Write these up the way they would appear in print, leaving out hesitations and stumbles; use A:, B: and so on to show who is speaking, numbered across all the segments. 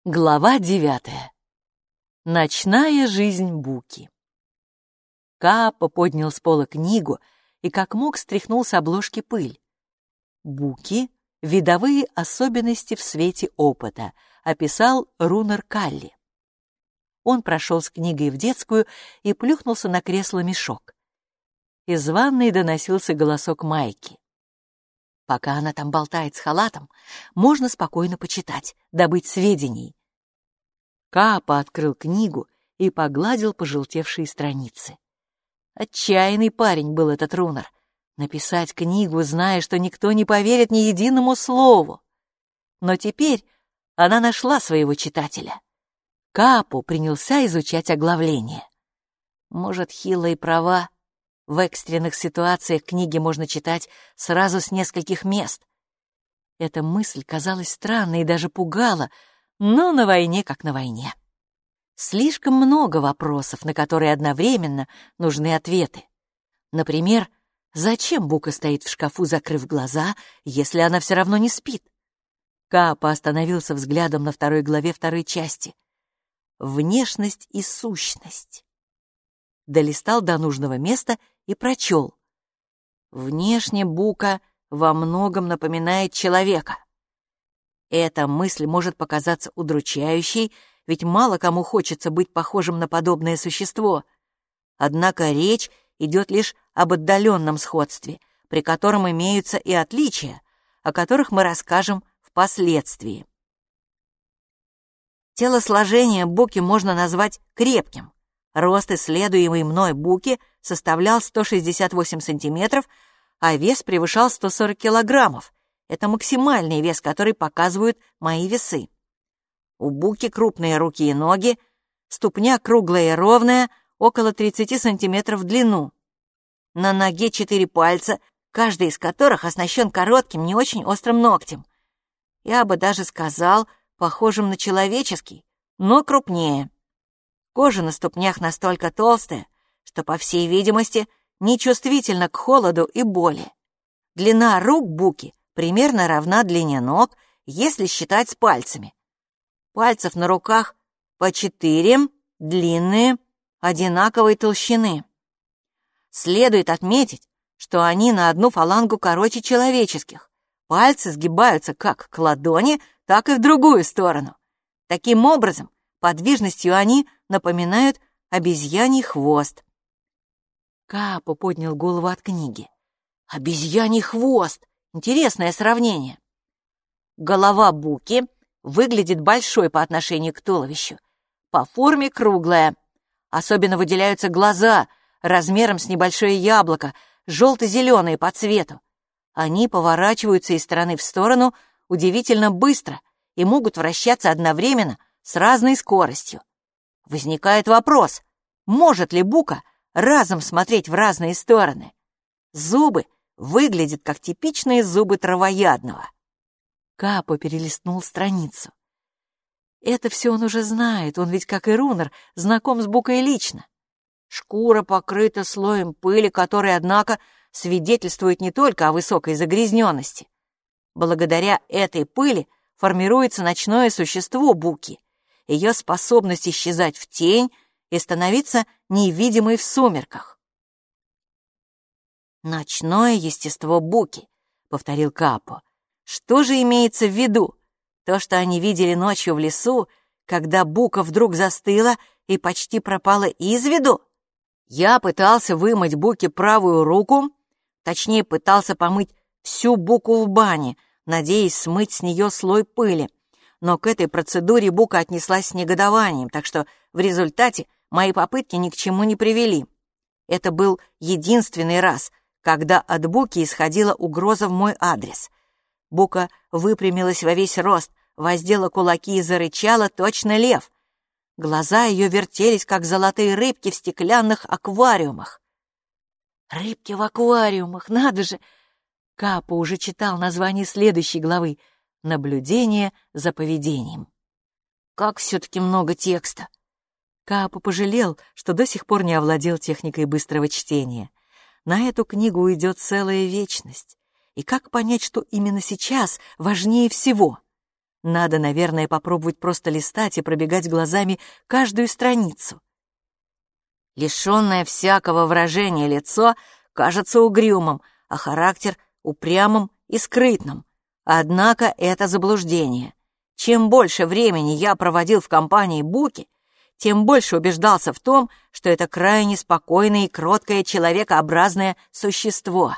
A: Глава 9. Ночная жизнь Буки. Каапо поднял с пола книгу и как мог стряхнул с обложки пыль. Буки — видовые особенности в свете опыта, описал Рунар Калли. Он прошел с книгой в детскую и плюхнулся на кресло-мешок. Из ванной доносился голосок Майки. Пока она там болтает с халатом, можно спокойно почитать, добыть сведений. Каапо открыл книгу и погладил пожелтевшие страницы. Отчаянный парень был этот Рунар. Написать книгу, зная, что никто не поверит ни единому слову. Но теперь она нашла своего читателя. Каапо принялся изучать оглавление. Может, Хилла и права. В экстренных ситуациях книги можно читать сразу с нескольких мест. Эта мысль казалась странной и даже пугала, но на войне как на войне. Слишком много вопросов, на которые одновременно нужны ответы. Например, зачем Бука стоит в шкафу, закрыв глаза, если она все равно не спит? Каапо остановился взглядом на второй главе второй части. «Внешность и сущность». Долистал до нужного места и прочел. Внешне Бука во многом напоминает человека. Эта мысль может показаться удручающей, ведь мало кому хочется быть похожим на подобное существо. Однако речь идет лишь об отдаленном сходстве, при котором имеются и отличия, о которых мы расскажем впоследствии. Телосложение Буки можно назвать крепким. Рост, исследуемый мной Буки, составлял 168 сантиметров, а вес превышал 140 килограммов. Это максимальный вес, который показывают мои весы. У Буки крупные руки и ноги, ступня круглая и ровная, около 30 сантиметров в длину. На ноге 4 пальца, каждый из которых оснащен коротким, не очень острым ногтем. Я бы даже сказал, похожим на человеческий, но крупнее. Кожа на ступнях настолько толстая, что, по всей видимости, нечувствительна к холоду и боли. Длина рук Буки примерно равна длине ног, если считать с пальцами. Пальцев на руках по 4, длинные, одинаковой толщины. Следует отметить, что они на одну фалангу короче человеческих. Пальцы сгибаются как к ладони, так и в другую сторону. Таким образом, подвижностью они напоминают обезьяний хвост. Каапо поднял голову от книги. Обезьяний хвост! Интересное сравнение. Голова Буки выглядит большой по отношению к туловищу. По форме круглая. Особенно выделяются глаза, размером с небольшое яблоко, желто-зеленые по цвету. Они поворачиваются из стороны в сторону удивительно быстро и могут вращаться одновременно с разной скоростью. Возникает вопрос, может ли Бука разом смотреть в разные стороны? Зубы выглядят как типичные зубы травоядного. Каапо перелистнул страницу. Это все он уже знает, он ведь, как и Рунар, знаком с Букой лично. Шкура покрыта слоем пыли, который, однако, свидетельствует не только о высокой загрязненности. Благодаря этой пыли формируется ночное существо Буки, ее способность исчезать в тень и становиться невидимой в сумерках. «Ночное естество Буки», — повторил Каапо. «Что же имеется в виду? То, что они видели ночью в лесу, когда Бука вдруг застыла и почти пропала из виду? Я пытался вымыть Буке правую руку, точнее, пытался помыть всю Буку в бане, надеясь смыть с нее слой пыли. Но к этой процедуре Бука отнеслась с негодованием, так что в результате мои попытки ни к чему не привели. Это был единственный раз, когда от Буки исходила угроза в мой адрес. Бука выпрямилась во весь рост, воздела кулаки и зарычала, точно лев. Глаза ее вертелись, как золотые рыбки в стеклянных аквариумах. «Рыбки в аквариумах, надо же!» Каапо уже читал название следующей главы «Наблюдение за поведением». Как все-таки много текста! Каапо пожалел, что до сих пор не овладел техникой быстрого чтения. На эту книгу уйдет целая вечность. И как понять, что именно сейчас важнее всего? Надо, наверное, попробовать просто листать и пробегать глазами каждую страницу. Лишённое всякого выражения лицо кажется угрюмым, а характер — упрямым и скрытным. Однако это заблуждение. Чем больше времени я проводил в компании Буки, тем больше убеждался в том, что это крайне спокойное и кроткое человекообразное существо.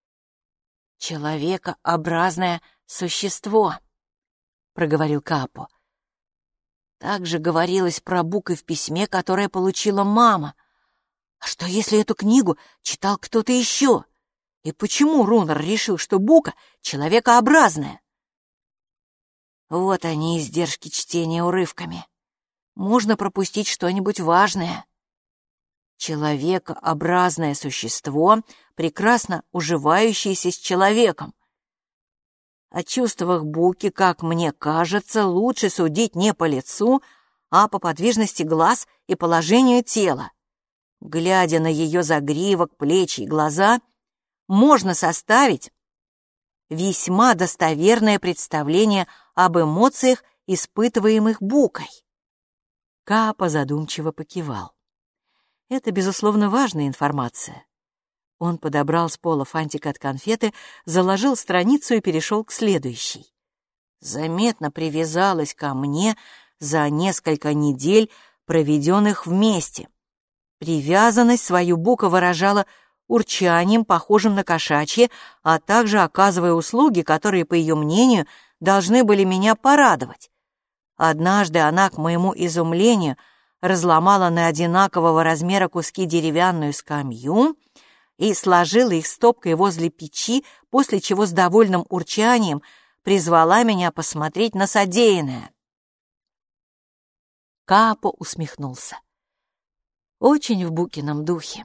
A: «Человекообразное существо», — проговорил Капо. «Так же говорилось про Бук и в письме, которое получила мама. А что, если эту книгу читал кто-то еще? И почему Рунер решил, что Бука человекообразная?» Вот они, издержки чтения урывками. Можно пропустить что-нибудь важное. Человекообразное существо, прекрасно уживающееся с человеком. О чувствах Буки, как мне кажется, лучше судить не по лицу, а по подвижности глаз и положению тела. Глядя на ее загривок, плечи и глаза, можно составить весьма достоверное представление об эмоциях, испытываемых Букой. Капо задумчиво покивал. Это, безусловно, важная информация. Он подобрал с пола фантик от конфеты, заложил страницу и перешел к следующей. Заметно привязалась ко мне за несколько недель, проведенных вместе. Привязанность свою Бука выражала урчанием, похожим на кошачье, а также оказывая услуги, которые, по ее мнению, должны были меня порадовать. Однажды она, к моему изумлению, разломала на одинакового размера куски деревянную скамью и сложила их стопкой возле печи, после чего с довольным урчанием призвала меня посмотреть на содеянное. Капо усмехнулся. Очень в Букином духе.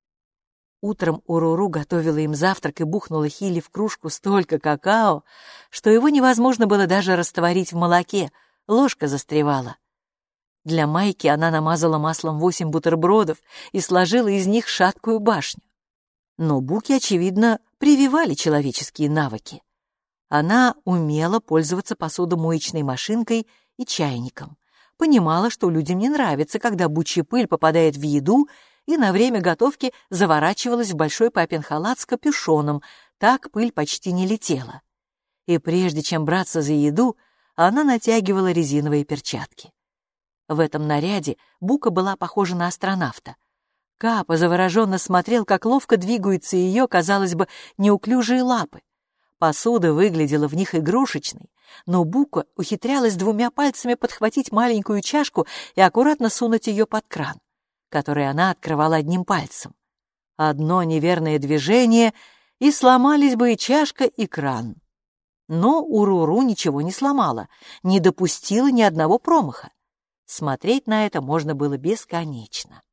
A: Утром Уруру готовила им завтрак и бухнула Хилли в кружку столько какао, что его невозможно было даже растворить в молоке, ложка застревала. Для Майки она намазала маслом 8 бутербродов и сложила из них шаткую башню. Но Буки, очевидно, прививали человеческие навыки. Она умела пользоваться посудомоечной машинкой и чайником, понимала, что людям не нравится, когда бучья пыль попадает в еду, и на время готовки заворачивалась в большой папин халат с капюшоном, так пыль почти не летела. И прежде чем браться за еду, она натягивала резиновые перчатки. В этом наряде Бука была похожа на астронавта. Капо завороженно смотрел, как ловко двигаются ее, казалось бы, неуклюжие лапы. Посуда выглядела в них игрушечной, но Бука ухитрялась 2 пальцами подхватить маленькую чашку и аккуратно сунуть ее под кран, который она открывала одним пальцем. Одно неверное движение, и сломались бы и чашка, и кран. Но Уруру ничего не сломала, не допустила ни одного промаха. Смотреть на это можно было бесконечно.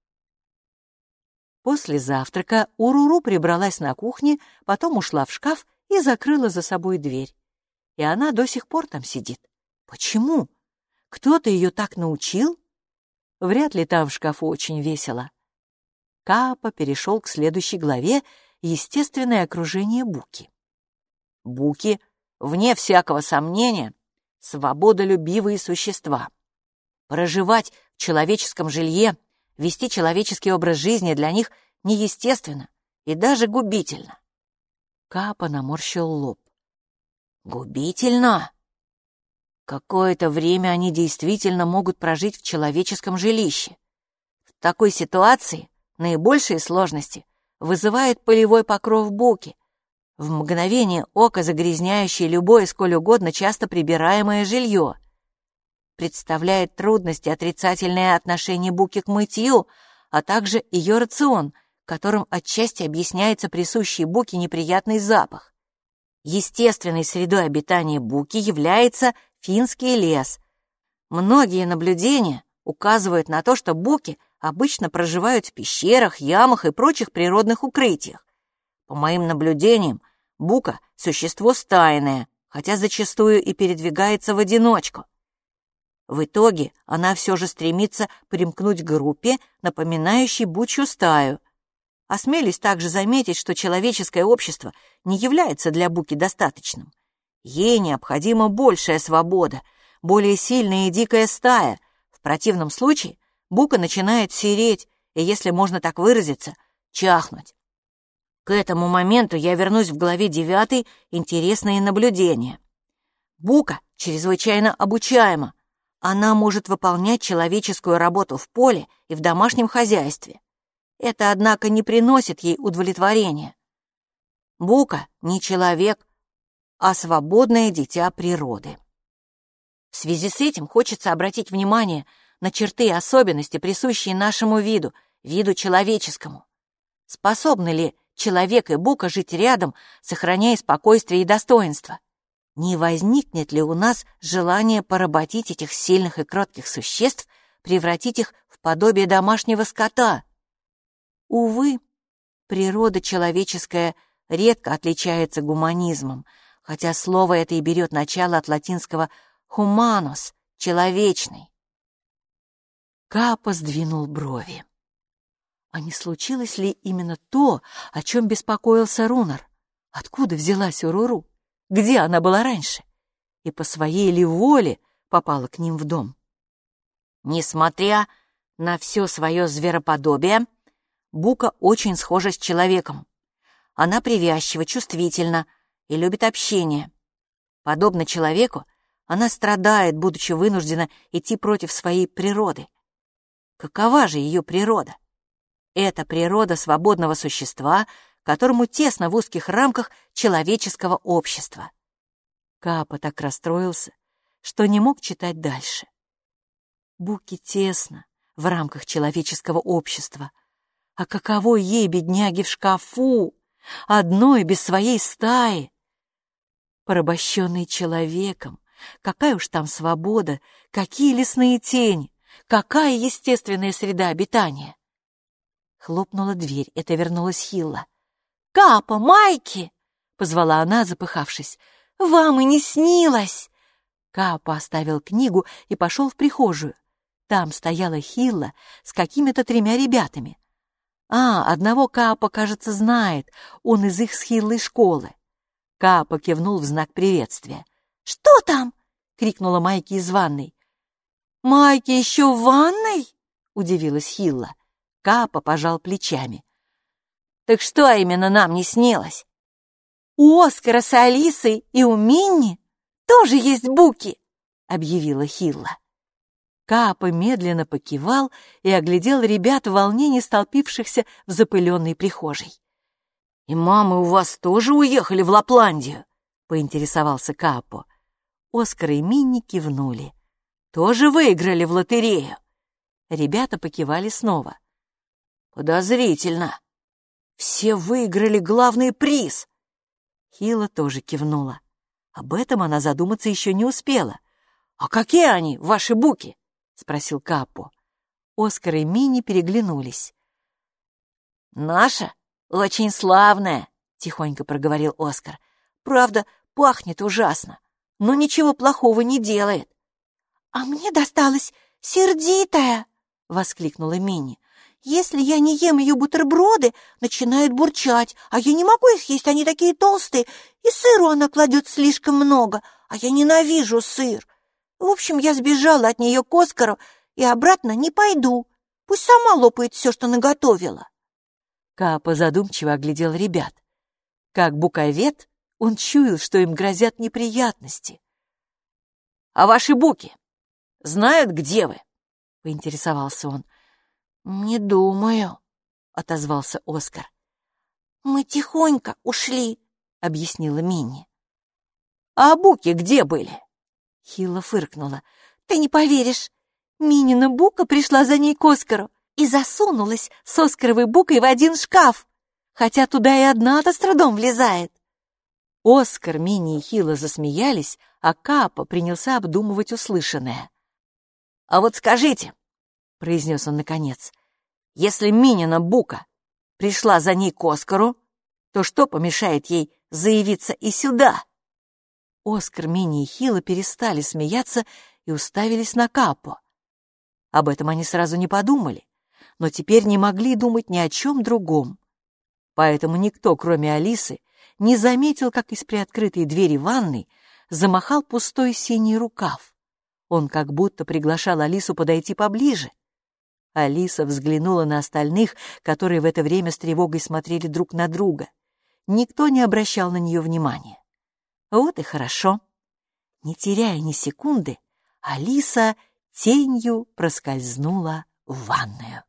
A: После завтрака Уруру прибралась на кухне, потом ушла в шкаф и закрыла за собой дверь. И она до сих пор там сидит. Почему? Кто-то ее так научил? Вряд ли там в шкафу очень весело. Капо перешел к следующей главе «Естественное окружение Буки». Буки, вне всякого сомнения, свободолюбивые существа. Проживать в человеческом жилье, вести человеческий образ жизни для них неестественно и даже губительно. Капо наморщил лоб. Губительно? Какое-то время они действительно могут прожить в человеческом жилище. В такой ситуации наибольшие сложности вызывает пылевой покров Буки, в мгновение ока загрязняющий любое сколь угодно часто прибираемое жилье. Представляет трудности отрицательное отношение Буки к мытью, а также ее рацион, которым отчасти объясняется присущий Буке неприятный запах. Естественной средой обитания Буки является финский лес. Многие наблюдения указывают на то, что буки обычно проживают в пещерах, ямах и прочих природных укрытиях. По моим наблюдениям, бука — существо стайное, хотя зачастую и передвигается в одиночку. В итоге она все же стремится примкнуть к группе, напоминающей бучью стаю. Осмелюсь также заметить, что человеческое общество не является для буки достаточным. Ей необходима большая свобода, более сильная и дикая стая. В противном случае бука начинает сереть и, если можно так выразиться, чахнуть. К этому моменту я вернусь в главе 9 интересные наблюдения. Бука чрезвычайно обучаема. Она может выполнять человеческую работу в поле и в домашнем хозяйстве. Это, однако, не приносит ей удовлетворения. Бука не человек, а свободное дитя природы. В связи с этим хочется обратить внимание на черты и особенности, присущие нашему виду, виду человеческому. Способны ли человек и бука жить рядом, сохраняя спокойствие и достоинство? Не возникнет ли у нас желание поработить этих сильных и кротких существ, превратить их в подобие домашнего скота? Увы, природа человеческая редко отличается гуманизмом, хотя слово это и берет начало от латинского «humanus» — «человечный». Каапа сдвинул брови. А не случилось ли именно то, о чем беспокоился Рунар? Откуда взялась Уруру? Где она была раньше? И по своей ли воле попала к ним в дом? Несмотря на все свое звероподобие, бука очень схожа с человеком. Она привязчива, чувствительна и любит общение. Подобно человеку, она страдает, будучи вынуждена идти против своей природы. Какова же ее природа? Это природа свободного существа, которому тесно в узких рамках человеческого общества. Каапа так расстроился, что не мог читать дальше. Буке тесно в рамках человеческого общества. А каково ей, бедняге, в шкафу, одной без своей стаи? Порабощенный человеком, какая уж там свобода, какие лесные тени, какая естественная среда обитания. Хлопнула дверь, это вернулась Хилла. «Каапа, Майки!» — позвала она, запыхавшись. «Вам и не снилось!» Каапа оставил книгу и пошел в прихожую. Там стояла Хилла с какими-то 3 ребятами. Одного Каапа, кажется, знает, он из их с Хиллой школы. Каапа кивнул в знак приветствия. «Что там?» — крикнула Майки из ванной. «Майки еще в ванной?» — удивилась Хилла. Каапа пожал плечами. «Так что именно нам не снилось?» «У Оскара с Алисой и у Минни тоже есть буки», — объявила Хилла. Каапа медленно покивал и оглядел ребят в волнении, столпившихся в запыленной прихожей. «И мамы у вас тоже уехали в Лапландию?» — поинтересовался Каапа. Оскар и Минни кивнули. «Тоже выиграли в лотерею?» Ребята покивали снова. «Подозрительно. Все выиграли главный приз!» Хилла тоже кивнула. Об этом она задуматься еще не успела. «А какие они, ваши буки?» — спросил Каапа. Оскар и Минни переглянулись. «Наша очень славная», — тихонько проговорил Оскар. «Правда, пахнет ужасно, но ничего плохого не делает». «А мне досталась сердитая!» — воскликнула Минни. «Если я не ем ее бутерброды, начинает бурчать, а я не могу их есть, они такие толстые, и сыру она кладет слишком много, а я ненавижу сыр. В общем, я сбежала от нее к Оскару и обратно не пойду. Пусть сама лопает все, что наготовила». Каапа задумчиво оглядел ребят. Как буковед, он чуял, что им грозят неприятности. «А ваши буки знают, где вы?» — поинтересовался он. «Не думаю», — отозвался Оскар. «Мы тихонько ушли», — объяснила Минни. «А буки где были?» Хилла фыркнула. «Ты не поверишь, Минина бука пришла за ней к Оскару и засунулась с Оскаровой букой в один шкаф, хотя туда и одна-то с трудом влезает». Оскар, Минни и Хилла засмеялись, а Каапа принялся обдумывать услышанное. «А вот скажите», — произнес он наконец, «если Минина бука пришла за ней к Оскару, то что помешает ей заявиться и сюда?» Оскар, Минни и Хилла перестали смеяться и уставились на Каапа. Об этом они сразу не подумали, но теперь не могли думать ни о чем другом. Поэтому никто, кроме Алисы, не заметил, как из приоткрытой двери ванной замахал пустой синий рукав. Он как будто приглашал Алису подойти поближе. Алиса взглянула на остальных, которые в это время с тревогой смотрели друг на друга. Никто не обращал на нее внимания. Вот и хорошо. Не теряя ни секунды, Алиса тенью проскользнула в ванную.